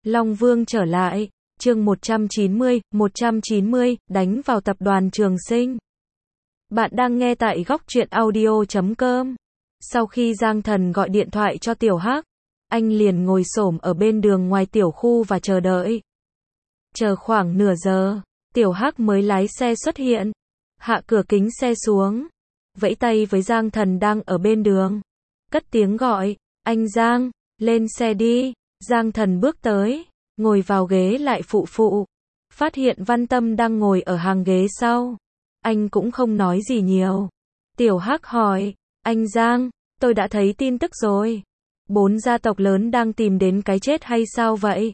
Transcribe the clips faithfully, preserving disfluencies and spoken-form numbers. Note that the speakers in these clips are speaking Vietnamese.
Long Vương trở lại, chương một trăm chín mươi, một trăm chín mươi, đánh vào tập đoàn Trường Sinh. Bạn đang nghe tại góc truyện audio chấm com. Sau khi Giang Thần gọi điện thoại cho Tiểu Hắc, anh liền ngồi xổm ở bên đường ngoài tiểu khu và chờ đợi. Chờ khoảng nửa giờ, Tiểu Hắc mới lái xe xuất hiện, hạ cửa kính xe xuống, vẫy tay với Giang Thần đang ở bên đường, cất tiếng gọi, anh Giang, lên xe đi. Giang Thần bước tới, ngồi vào ghế lại phụ phụ, phát hiện Văn Tâm đang ngồi ở hàng ghế sau. Anh cũng không nói gì nhiều. Tiểu Hắc hỏi, anh Giang, tôi đã thấy tin tức rồi. Bốn gia tộc lớn đang tìm đến cái chết hay sao vậy?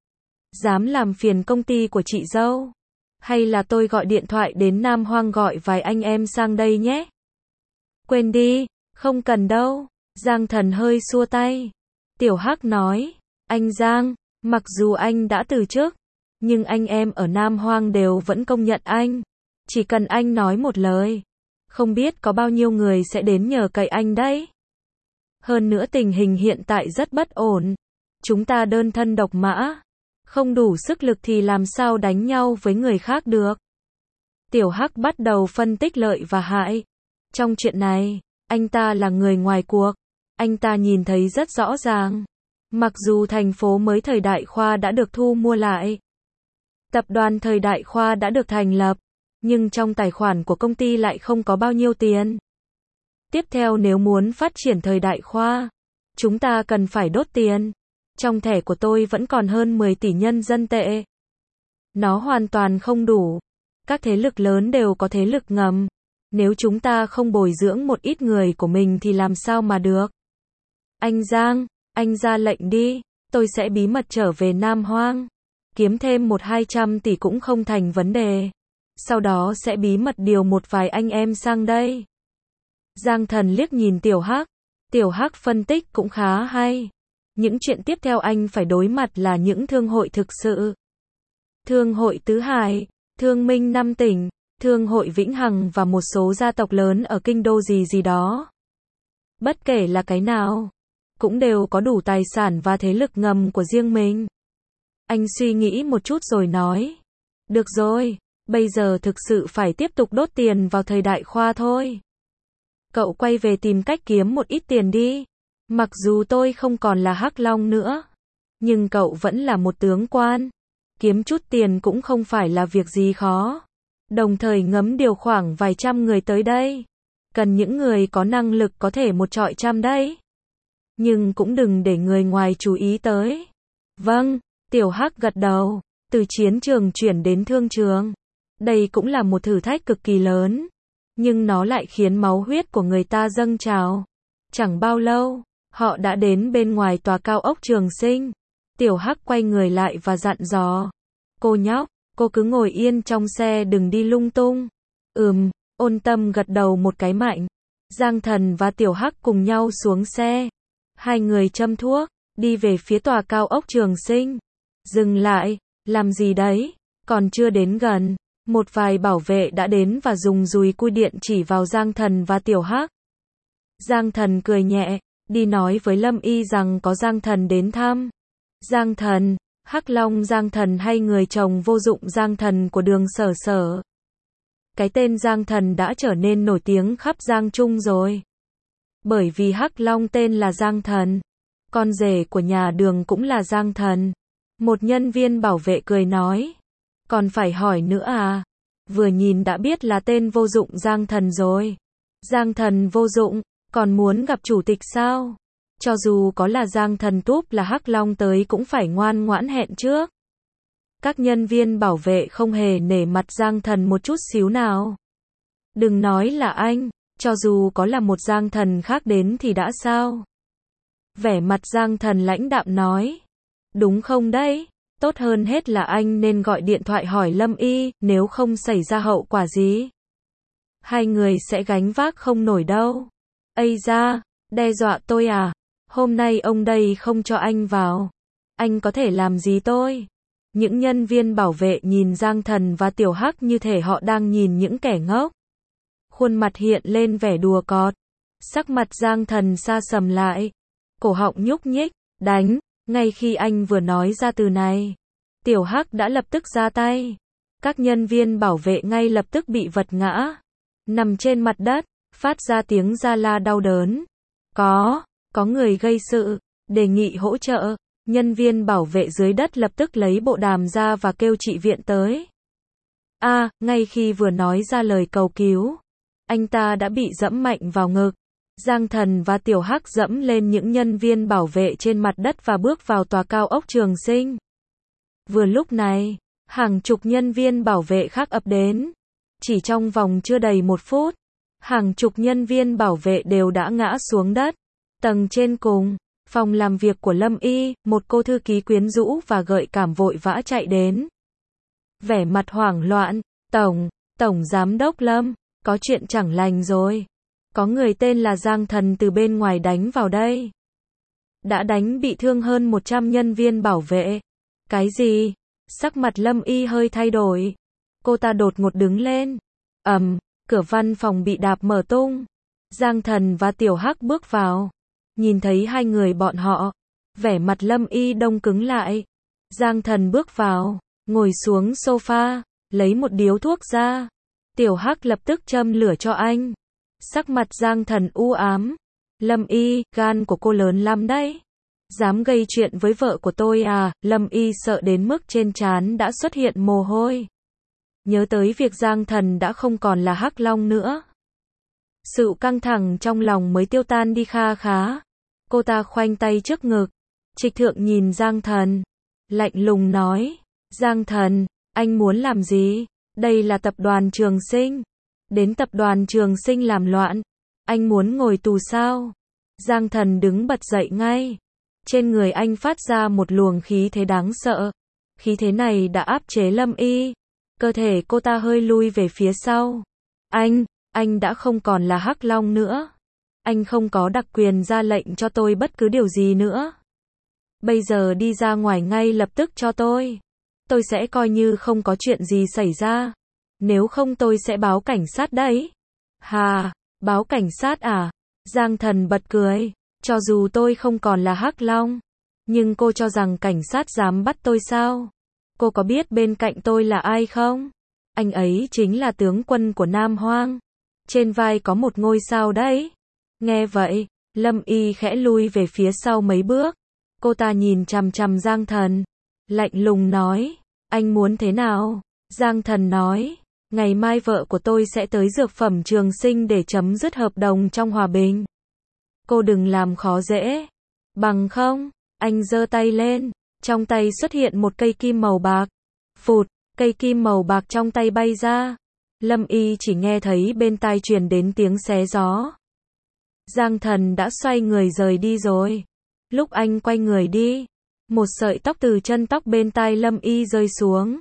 Dám làm phiền công ty của chị dâu? Hay là tôi gọi điện thoại đến Nam Hoang gọi vài anh em sang đây nhé? Quên đi, không cần đâu. Giang Thần hơi xua tay. Tiểu Hắc nói, anh Giang, mặc dù anh đã từ chức, nhưng anh em ở Nam Hoang đều vẫn công nhận anh. Chỉ cần anh nói một lời, không biết có bao nhiêu người sẽ đến nhờ cậy anh đấy. Hơn nữa tình hình hiện tại rất bất ổn. Chúng ta đơn thân độc mã, không đủ sức lực thì làm sao đánh nhau với người khác được. Tiểu Hắc bắt đầu phân tích lợi và hại. Trong chuyện này, anh ta là người ngoài cuộc. Anh ta nhìn thấy rất rõ ràng. Mặc dù thành phố mới Thời Đại Khoa đã được thu mua lại, tập đoàn Thời Đại Khoa đã được thành lập, nhưng trong tài khoản của công ty lại không có bao nhiêu tiền. Tiếp theo nếu muốn phát triển Thời Đại Khoa, chúng ta cần phải đốt tiền. Trong thẻ của tôi vẫn còn hơn mười tỷ nhân dân tệ. Nó hoàn toàn không đủ. Các thế lực lớn đều có thế lực ngầm. Nếu chúng ta không bồi dưỡng một ít người của mình thì làm sao mà được? Anh Giang, anh ra lệnh đi, tôi sẽ bí mật trở về Nam Hoang. Kiếm thêm một hai trăm tỷ cũng không thành vấn đề. Sau đó sẽ bí mật điều một vài anh em sang đây. Giang Thần liếc nhìn Tiểu Hắc. Tiểu Hắc phân tích cũng khá hay. Những chuyện tiếp theo anh phải đối mặt là những thương hội thực sự. Thương hội Tứ Hải, Thương Minh Năm Tỉnh, Thương hội Vĩnh Hằng và một số gia tộc lớn ở kinh đô gì gì đó. Bất kể là cái nào, cũng đều có đủ tài sản và thế lực ngầm của riêng mình. Anh suy nghĩ một chút rồi nói. Được rồi, bây giờ thực sự phải tiếp tục đốt tiền vào Thời Đại Khoa thôi. Cậu quay về tìm cách kiếm một ít tiền đi. Mặc dù tôi không còn là Hắc Long nữa, nhưng cậu vẫn là một tướng quan. Kiếm chút tiền cũng không phải là việc gì khó. Đồng thời ngấm điều khoảng vài trăm người tới đây. Cần những người có năng lực có thể một trọi trăm đấy. Nhưng cũng đừng để người ngoài chú ý tới. Vâng, Tiểu Hắc gật đầu. Từ chiến trường chuyển đến thương trường. Đây cũng là một thử thách cực kỳ lớn. Nhưng nó lại khiến máu huyết của người ta dâng trào. Chẳng bao lâu, họ đã đến bên ngoài tòa cao ốc Trường Sinh. Tiểu Hắc quay người lại và dặn dò. Cô nhóc, cô cứ ngồi yên trong xe đừng đi lung tung. Ừm, Ôn Tâm gật đầu một cái mạnh. Giang Thần và Tiểu Hắc cùng nhau xuống xe. Hai người châm thuốc, đi về phía tòa cao ốc Trường Sinh. Dừng lại, làm gì đấy? Còn chưa đến gần, một vài bảo vệ đã đến và dùng dùi cui điện chỉ vào Giang Thần và Tiểu Hắc. Giang Thần cười nhẹ, đi nói với Lâm Y rằng có Giang Thần đến thăm. Giang Thần, Hắc Long Giang Thần hay người chồng vô dụng Giang Thần của Đường Sở Sở. Cái tên Giang Thần đã trở nên nổi tiếng khắp Giang Trung rồi. Bởi vì Hắc Long tên là Giang Thần. Con rể của nhà Đường cũng là Giang Thần. Một nhân viên bảo vệ cười nói. Còn phải hỏi nữa à? Vừa nhìn đã biết là tên vô dụng Giang Thần rồi. Giang Thần vô dụng, còn muốn gặp chủ tịch sao? Cho dù có là Giang Thần túp là Hắc Long tới cũng phải ngoan ngoãn hẹn trước. Các nhân viên bảo vệ không hề nể mặt Giang Thần một chút xíu nào. Đừng nói là anh, cho dù có là một Giang Thần khác đến thì đã sao? Vẻ mặt Giang Thần lãnh đạm nói. Đúng không đấy? Tốt hơn hết là anh nên gọi điện thoại hỏi Lâm Y, nếu không xảy ra hậu quả gì. Hai người sẽ gánh vác không nổi đâu. Ây da, đe dọa tôi à? Hôm nay ông đây không cho anh vào. Anh có thể làm gì tôi? Những nhân viên bảo vệ nhìn Giang Thần và Tiểu Hắc như thể họ đang nhìn những kẻ ngốc. Khuôn mặt hiện lên vẻ đùa cợt. Sắc mặt Giang Thần sa sầm lại. Cổ họng nhúc nhích. Đánh, Ngay khi anh vừa nói ra từ này, Tiểu Hắc đã lập tức ra tay. Các nhân viên bảo vệ ngay lập tức bị vật ngã, nằm trên mặt đất, phát ra tiếng ra la đau đớn. Có, có người gây sự, đề nghị hỗ trợ. Nhân viên bảo vệ dưới đất lập tức lấy bộ đàm ra và kêu chị viện tới. A, à, ngay khi vừa nói ra lời cầu cứu, anh ta đã bị dẫm mạnh vào ngực. Giang Thần và Tiểu Hắc dẫm lên những nhân viên bảo vệ trên mặt đất và bước vào tòa cao ốc Trường Sinh. Vừa lúc này, hàng chục nhân viên bảo vệ khác ập đến. Chỉ trong vòng chưa đầy một phút, hàng chục nhân viên bảo vệ đều đã ngã xuống đất. Tầng trên cùng, phòng làm việc của Lâm Y, một cô thư ký quyến rũ và gợi cảm vội vã chạy đến. Vẻ mặt hoảng loạn, Tổng, Tổng Giám đốc Lâm, có chuyện chẳng lành rồi. Có người tên là Giang Thần từ bên ngoài đánh vào đây. Đã đánh bị thương hơn một trăm nhân viên bảo vệ. Cái gì? Sắc mặt Lâm Y hơi thay đổi. Cô ta đột ngột đứng lên. Ầm, um, cửa văn phòng bị đạp mở tung. Giang Thần và Tiểu Hắc bước vào. Nhìn thấy hai người bọn họ, vẻ mặt Lâm Y đông cứng lại. Giang Thần bước vào, ngồi xuống sofa, lấy một điếu thuốc ra. Tiểu Hắc lập tức châm lửa cho anh. Sắc mặt Giang Thần u ám. Lâm Y, gan của cô lớn lắm đấy. Dám gây chuyện với vợ của tôi à? Lâm Y sợ đến mức trên trán đã xuất hiện mồ hôi. Nhớ tới việc Giang Thần đã không còn là Hắc Long nữa. Sự căng thẳng trong lòng mới tiêu tan đi kha khá. Cô ta khoanh tay trước ngực. Trịch Thượng nhìn Giang Thần, lạnh lùng nói. Giang Thần, anh muốn làm gì? Đây là tập đoàn Trường Sinh. Đến tập đoàn Trường Sinh làm loạn. Anh muốn ngồi tù sao? Giang Thần đứng bật dậy ngay. Trên người anh phát ra một luồng khí thế đáng sợ. Khí thế này đã áp chế Lâm Y. Cơ thể cô ta hơi lui về phía sau. Anh, anh đã không còn là Hắc Long nữa. Anh không có đặc quyền ra lệnh cho tôi bất cứ điều gì nữa. Bây giờ đi ra ngoài ngay lập tức cho tôi. Tôi sẽ coi như không có chuyện gì xảy ra. Nếu không tôi sẽ báo cảnh sát đấy. Hà, báo cảnh sát à? Giang Thần bật cười. Cho dù tôi không còn là Hắc Long, nhưng cô cho rằng cảnh sát dám bắt tôi sao? Cô có biết bên cạnh tôi là ai không? Anh ấy chính là tướng quân của Nam Hoang. Trên vai có một ngôi sao đấy. Nghe vậy, Lâm Y khẽ lui về phía sau mấy bước. Cô ta nhìn chằm chằm Giang Thần, lạnh lùng nói, anh muốn thế nào? Giang Thần nói, ngày mai vợ của tôi sẽ tới dược phẩm Trường Sinh để chấm dứt hợp đồng trong hòa bình. Cô đừng làm khó dễ. Bằng không, anh giơ tay lên, trong tay xuất hiện một cây kim màu bạc. Phụt, cây kim màu bạc trong tay bay ra. Lâm Y chỉ nghe thấy bên tai truyền đến tiếng xé gió. Giang Thần đã xoay người rời đi rồi. Lúc anh quay người đi, một sợi tóc từ chân tóc bên tai Lâm Y rơi xuống.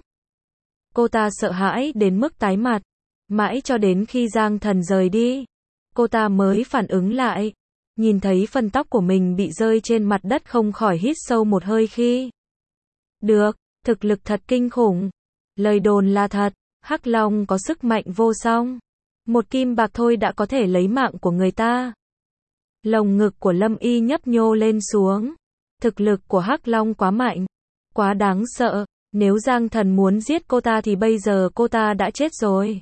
Cô ta sợ hãi đến mức tái mặt. Mãi cho đến khi Giang Thần rời đi, cô ta mới phản ứng lại. Nhìn thấy phần tóc của mình bị rơi trên mặt đất không khỏi hít sâu một hơi khi. Được, thực lực thật kinh khủng. Lời đồn là thật, Hắc Long có sức mạnh vô song. Một kim bạc thôi đã có thể lấy mạng của người ta. Lồng ngực của Lâm Y nhấp nhô lên xuống. Thực lực của Hắc Long quá mạnh, quá đáng sợ. Nếu Giang Thần muốn giết cô ta thì bây giờ cô ta đã chết rồi.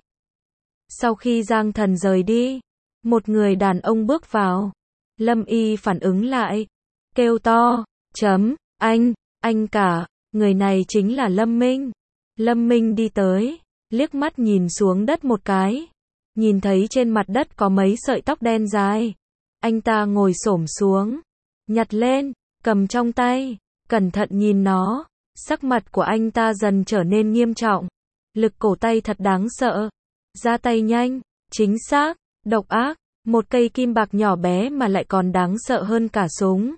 Sau khi Giang Thần rời đi, một người đàn ông bước vào. Lâm Y phản ứng lại, kêu to, chấm, anh, anh cả, người này chính là Lâm Minh. Lâm Minh đi tới, liếc mắt nhìn xuống đất một cái, nhìn thấy trên mặt đất có mấy sợi tóc đen dài. Anh ta ngồi xổm xuống, nhặt lên, cầm trong tay, cẩn thận nhìn nó. Sắc mặt của anh ta dần trở nên nghiêm trọng. Lực cổ tay thật đáng sợ. Ra tay nhanh, chính xác, độc ác. Một cây kim bạc nhỏ bé mà lại còn đáng sợ hơn cả súng.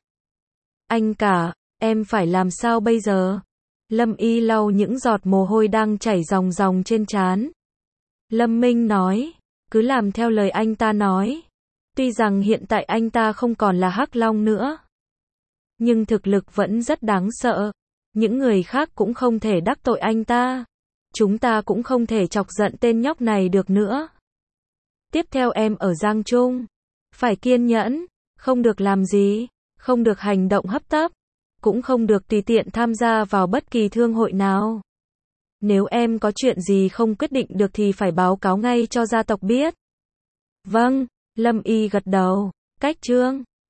Anh cả, em phải làm sao bây giờ? Lâm Y lau những giọt mồ hôi đang chảy ròng ròng trên trán. Lâm Minh nói, cứ làm theo lời anh ta nói. Tuy rằng hiện tại anh ta không còn là Hắc Long nữa, nhưng thực lực vẫn rất đáng sợ. Những người khác cũng không thể đắc tội anh ta. Chúng ta cũng không thể chọc giận tên nhóc này được nữa. Tiếp theo em ở Giang Trung, phải kiên nhẫn, không được làm gì, không được hành động hấp tấp. cũng không được tùy tiện tham gia vào bất kỳ thương hội nào. Nếu em có chuyện gì không quyết định được thì phải báo cáo ngay cho gia tộc biết. Vâng, Lâm Y gật đầu. Cách chương